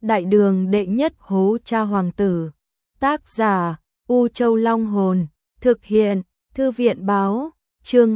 Đại đường đệ nhất hố cha hoàng tử. Tác giả U Châu Long Hồn. Thực hiện Thư viện Báo. Chương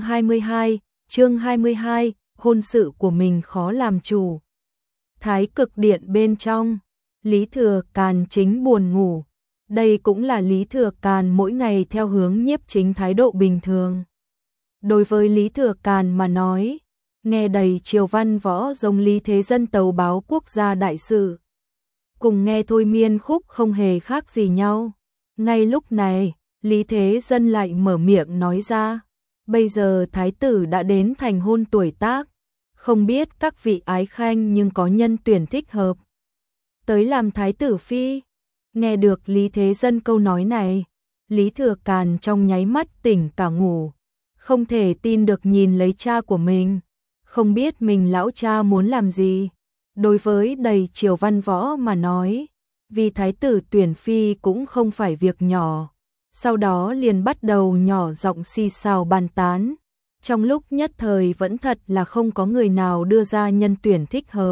22, hôn sự của mình khó làm chủ. Thái cực điện bên trong, Lý Thừa Càn chính buồn ngủ. Đây cũng là Lý Thừa Càn mỗi ngày theo hướng Nhiếp Chính thái độ bình thường. Đối với Lý Thừa Càn mà nói, nghe đầy triều văn võ giống Lý Thế Dân tấu báo quốc gia đại sự, cùng nghe thôi miên khúc không hề khác gì nhau. Ngay lúc này, Lý Thế Dân lại mở miệng nói ra, bây giờ thái tử đã đến thành hôn tuổi tác, không biết các vị ái khanh nhưng có nhân tuyển thích hợp tới làm thái tử phi. Nghe được Lý Thế Dân câu nói này, Lý Thừa Càn trong nháy mắt tỉnh cả ngủ, không thể tin được nhìn lấy cha của mình, không biết mình lão cha muốn làm gì. Đối với đầy triều văn võ mà nói, vì thái tử tuyển phi cũng không phải việc nhỏ. Sau đó liền bắt đầu nhỏ giọng xì xào bàn tán. Trong lúc nhất thời vẫn thật là không có người nào đưa ra nhân tuyển thích hợp.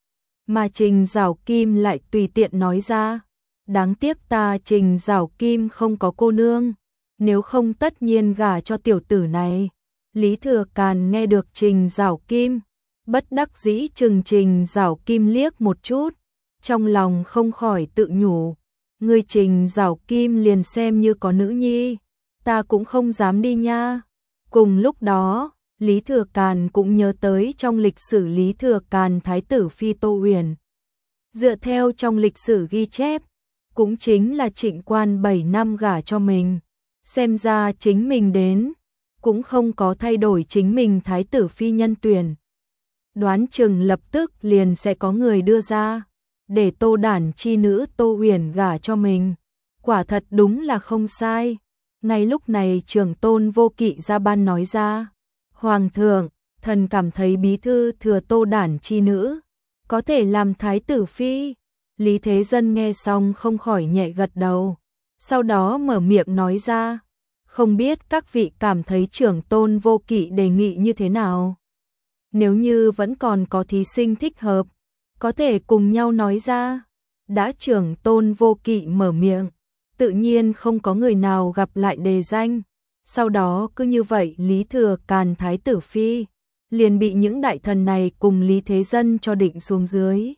Mà Trình Giảo Kim lại tùy tiện nói ra, đáng tiếc ta Trình Giảo Kim không có cô nương, nếu không tất nhiên gả cho tiểu tử này. Lý Thừa Càn nghe được Trình Giảo Kim, bất đắc dĩ chừng Trình Giảo Kim liếc một chút, trong lòng không khỏi tự nhủ, người Trình Giảo Kim liền xem như có nữ nhi, ta cũng không dám đi nha. Cùng lúc đó, Lý Thừa Càn cũng nhớ tới trong lịch sử Lý Thừa Càn thái tử phi Tô Uyển. Dựa theo trong lịch sử ghi chép, cũng chính là Trịnh Quan 7 năm gả cho mình, xem ra chính mình đến, cũng không có thay đổi chính mình thái tử phi nhân tuyển. Đoán chừng lập tức liền sẽ có người đưa ra, để Tô đản chi nữ Tô Uyển gả cho mình. Quả thật đúng là không sai. Ngay lúc này Trưởng Tôn Vô Kỵ ra ban nói ra, Hoàng thượng, thần cảm thấy bí thư thừa Tô đản chi nữ có thể làm thái tử phi. Lý Thế Dân nghe xong không khỏi nhẹ gật đầu, sau đó mở miệng nói ra, không biết các vị cảm thấy Trưởng Tôn Vô Kỵ đề nghị như thế nào? Nếu như vẫn còn có thí sinh thích hợp, có thể cùng nhau nói ra. Đã Trưởng Tôn Vô Kỵ mở miệng, tự nhiên không có người nào gặp lại đề danh. Sau đó cứ như vậy Lý Thừa Càn thái tử phi liền bị những đại thần này cùng Lý Thế Dân cho định xuống dưới.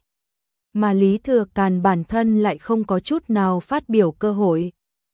Mà Lý Thừa Càn bản thân lại không có chút nào phát biểu cơ hội.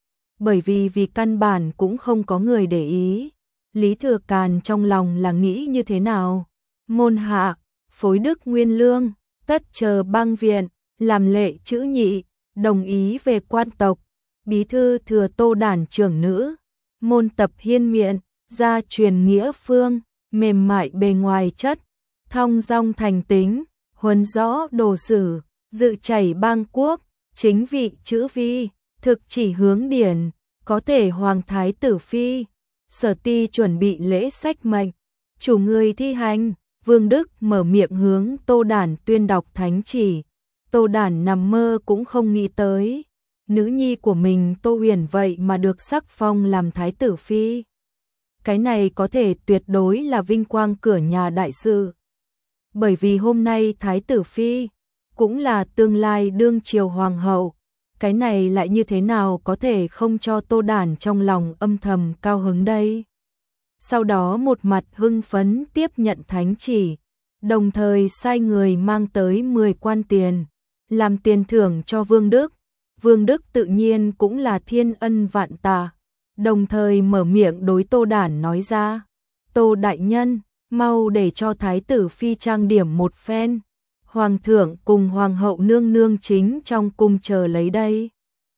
Bởi vì căn bản cũng không có người để ý. Lý Thừa Càn trong lòng là nghĩ như thế nào? Môn hạ, phối đức nguyên lương, tất chờ bang viện, làm lệ chữ nhị, đồng ý về quan tộc, bí thư thừa Tô đản trưởng nữ, môn tập hiên miện, gia truyền nghĩa phương, mềm mại bề ngoài chất, thong dong thành tính, huấn rõ đồ sử, dự chảy bang quốc, chính vị chữ vi, thực chỉ hướng điển, có thể hoàng thái tử phi. Sở ti chuẩn bị lễ sách mệnh, chủ người thi hành. Vương Đức mở miệng hướng Tô đản tuyên đọc thánh chỉ. Tô đản nằm mơ cũng không nghĩ tới, nữ nhi của mình Tô Uyển vậy mà được sắc phong làm thái tử phi. Cái này có thể tuyệt đối là vinh quang cửa nhà đại sự. Bởi vì hôm nay thái tử phi cũng là tương lai đương triều hoàng hậu, cái này lại như thế nào có thể không cho Tô đản trong lòng âm thầm cao hứng đây. Sau đó một mặt hưng phấn tiếp nhận thánh chỉ, đồng thời sai người mang tới 10 quan tiền, làm tiền thưởng cho Vương Đức. Vương Đức tự nhiên cũng là thiên ân vạn tạ, đồng thời mở miệng đối Tô đản nói ra, Tô đại nhân, mau để cho thái tử phi trang điểm một phen, hoàng thượng cùng hoàng hậu nương nương chính trong cung chờ lấy đây.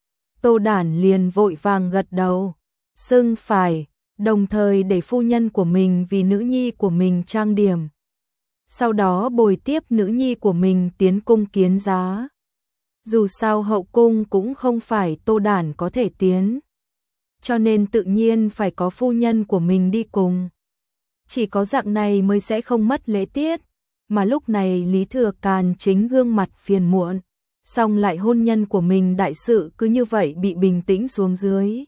Tô đản liền vội vàng gật đầu, xưng phải, đồng thời để phu nhân của mình vì nữ nhi của mình trang điểm. Sau đó bồi tiếp nữ nhi của mình tiến cung kiến giá. Dù sao hậu cung cũng không phải Tô đản có thể tiến, cho nên tự nhiên phải có phu nhân của mình đi cùng. Chỉ có dạng này mới sẽ không mất lễ tiết. Mà lúc này Lý Thừa Càn chính gương mặt phiền muộn, xong lại hôn nhân của mình đại sự cứ như vậy bị bình tĩnh xuống dưới.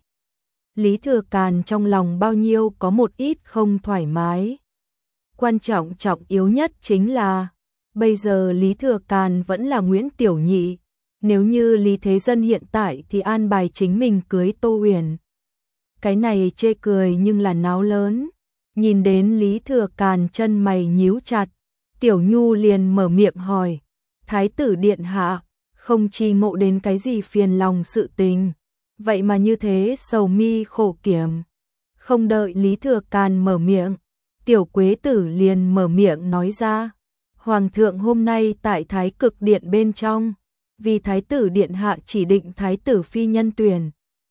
Lý Thừa Càn trong lòng bao nhiêu có một ít không thoải mái. Quan trọng yếu nhất chính là bây giờ Lý Thừa Càn vẫn là Nguyễn Tiểu Nhị, Nếu như Lý Thế Dân hiện tại thì an bài chính mình cưới Tô Huyền. Cái này chê cười nhưng là náo lớn. Nhìn đến Lý Thừa Càn chân mày nhíu chặt, Tiểu Nhu liền mở miệng hỏi, Thái tử điện hạ, không chi ngộ đến cái gì phiền lòng sự tình, vậy mà như thế sầu mi khổ kiểm. Không đợi Lý Thừa Càn mở miệng, Tiểu Quế Tử liền mở miệng nói ra, Hoàng thượng hôm nay tại Thái Cực Điện bên trong, vì Thái tử điện hạ chỉ định Thái tử phi nhân tuyển.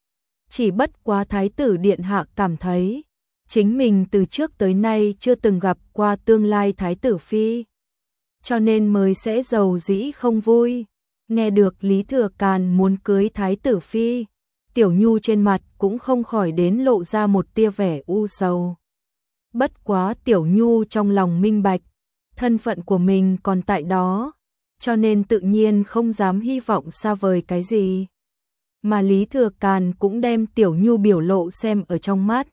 Chỉ bất quá Thái tử điện hạ cảm thấy, chính mình từ trước tới nay chưa từng gặp qua tương lai Thái tử phi, cho nên mới sẽ giàu dĩ không vui. Nghe được Lý Thừa Càn muốn cưới Thái tử phi, Tiểu Nhu trên mặt cũng không khỏi đến lộ ra một tia vẻ u sầu. Bất quá Tiểu Nhu trong lòng minh bạch, thân phận của mình còn tại đó, cho nên tự nhiên không dám hy vọng xa vời cái gì. Mà Lý Thừa Càn cũng đem Tiểu Nhu biểu lộ xem ở trong mắt.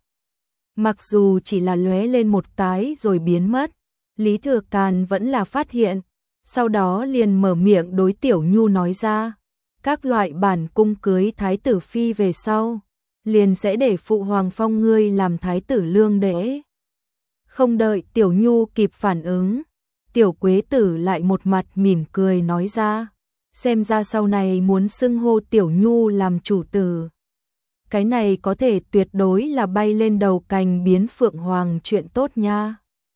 Mặc dù chỉ là lóe lên một cái rồi biến mất, Lý Thừa Càn vẫn là phát hiện, sau đó liền mở miệng đối Tiểu Nhu nói ra, các loại bản cung cưới Thái tử phi về sau, liền sẽ để phụ hoàng phong ngươi làm Thái tử lương đễ. Không đợi Tiểu Nhu kịp phản ứng, Tiểu Quế Tử lại một mặt mỉm cười nói ra, xem ra sau này muốn xưng hô Tiểu Nhu làm chủ tử. Cái này có thể tuyệt đối là bay lên đầu cành biến phượng hoàng chuyện tốt nha.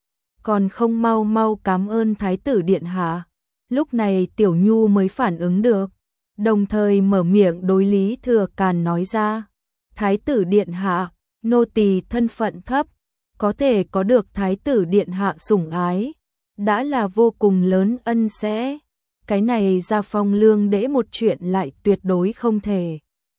Còn không mau mau cảm ơn Thái tử điện hạ. Lúc này Tiểu Nhu mới phản ứng được, đồng thời mở miệng đối Lý Thừa Càn nói ra, Thái tử điện hạ, nô tỳ thân phận thấp, có thể có được Thái tử điện hạ sủng ái, đã là vô cùng lớn ân sẽ. Cái này ra phong lương đễ một chuyện lại tuyệt đối không thể.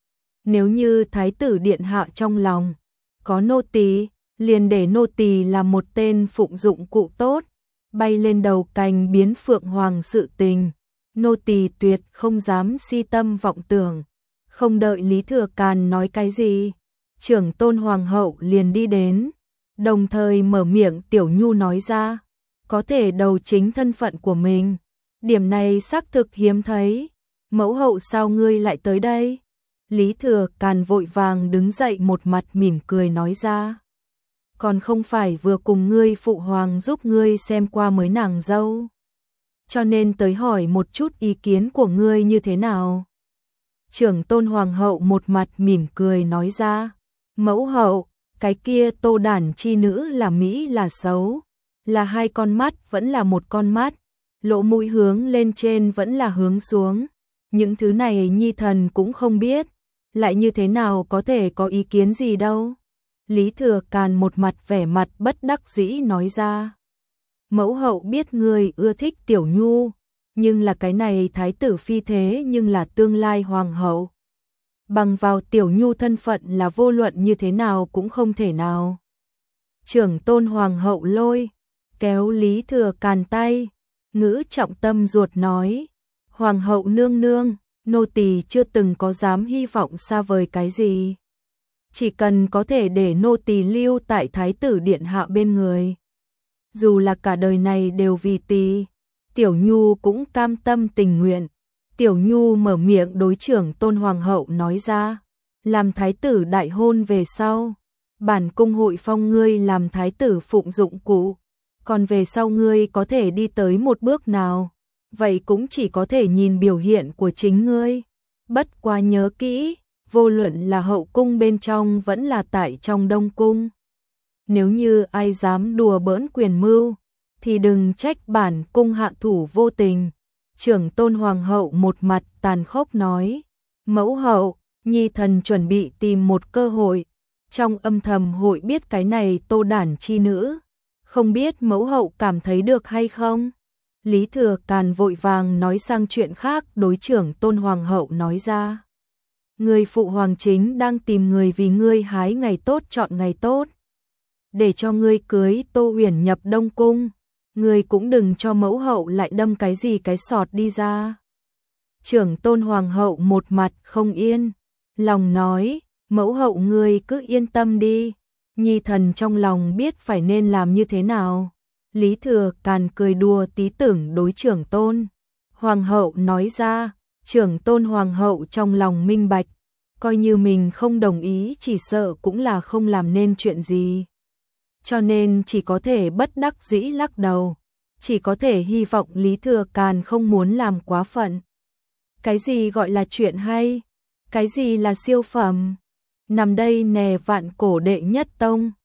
Nếu như Thái tử điện hạ trong lòng có nô tỳ, liền để nô tỳ làm một tên phụng dụng cụ tốt, bay lên đầu cành biến phượng hoàng sự tình, nô tỳ tuyệt không dám si tâm vọng tưởng. Không đợi Lý Thừa Càn nói cái gì, trưởng tôn hoàng hậu liền đi đến, đồng thời mở miệng Tiểu Nhu nói ra, có thể đầu chính thân phận của mình, điểm này xác thực hiếm thấy. Mẫu hậu sao ngươi lại tới đây? Lý Thừa Càn vội vàng đứng dậy một mặt mỉm cười nói ra, còn không phải vừa cùng ngươi phụ hoàng giúp ngươi xem qua mới nàng dâu, cho nên tới hỏi một chút ý kiến của ngươi như thế nào. Trưởng tôn hoàng hậu một mặt mỉm cười nói ra, mẫu hậu, cái kia Tô đản chi nữ là mỹ là xấu, là hai con mắt vẫn là một con mắt, lỗ mũi hướng lên trên vẫn là hướng xuống, những thứ này nhi thần cũng không biết, lại như thế nào có thể có ý kiến gì đâu. Lý Thừa Càn một mặt vẻ mặt bất đắc dĩ nói ra, mẫu hậu biết người ưa thích Tiểu Nhu, nhưng là cái này Thái tử phi thế nhưng là tương lai hoàng hậu. Bằng vào Tiểu Nhu thân phận là vô luận như thế nào cũng không thể nào. Trưởng tôn hoàng hậu lôi kéo Lý Thừa Càn tay, ngữ trọng tâm ruột nói, hoàng hậu nương nương, nô tỳ chưa từng có dám hy vọng xa vời cái gì. Chỉ cần có thể để nô tỳ lưu tại Thái tử điện hạ bên người, dù là cả đời này đều vì tỳ, Tiểu Nhu cũng cam tâm tình nguyện. Tiểu Nhu mở miệng đối trưởng tôn hoàng hậu nói ra, làm Thái tử đại hôn về sau, bản cung hội phong ngươi làm Thái tử phụng dụng cụ, còn về sau ngươi có thể đi tới một bước nào, vậy cũng chỉ có thể nhìn biểu hiện của chính ngươi. Bất quá nhớ kỹ, vô luận là hậu cung bên trong vẫn là tại trong đông cung, nếu như ai dám đùa bỡn quyền mưu, thì đừng trách bản cung hạ thủ vô tình. Trưởng tôn hoàng hậu một mặt tàn khốc nói, mẫu hậu, nhi thần chuẩn bị tìm một cơ hội, trong âm thầm hội biết cái này Tô đản chi nữ, không biết mẫu hậu cảm thấy được hay không? Lý Thừa Càn vội vàng nói sang chuyện khác đối trưởng tôn hoàng hậu nói ra, người phụ hoàng chính đang tìm người vì ngươi hái ngày tốt chọn ngày tốt, để cho ngươi cưới Tô Huyền nhập đông cung. Ngươi cũng đừng cho mẫu hậu lại đâm cái gì cái sọt đi ra. Trưởng tôn hoàng hậu một mặt không yên, lòng nói, mẫu hậu ngươi cứ yên tâm đi, nhi thần trong lòng biết phải nên làm như thế nào. Lý Thừa Càn cười đùa tí tưởng đối trưởng tôn hoàng hậu nói ra, Trưởng tôn hoàng hậu trong lòng minh bạch, coi như mình không đồng ý chỉ sợ cũng là không làm nên chuyện gì. Cho nên chỉ có thể bất đắc dĩ lắc đầu, chỉ có thể hy vọng Lý Thừa Càn không muốn làm quá phận. Cái gì gọi là chuyện hay? Cái gì là siêu phẩm? Nằm đây nè vạn cổ đệ nhất tông.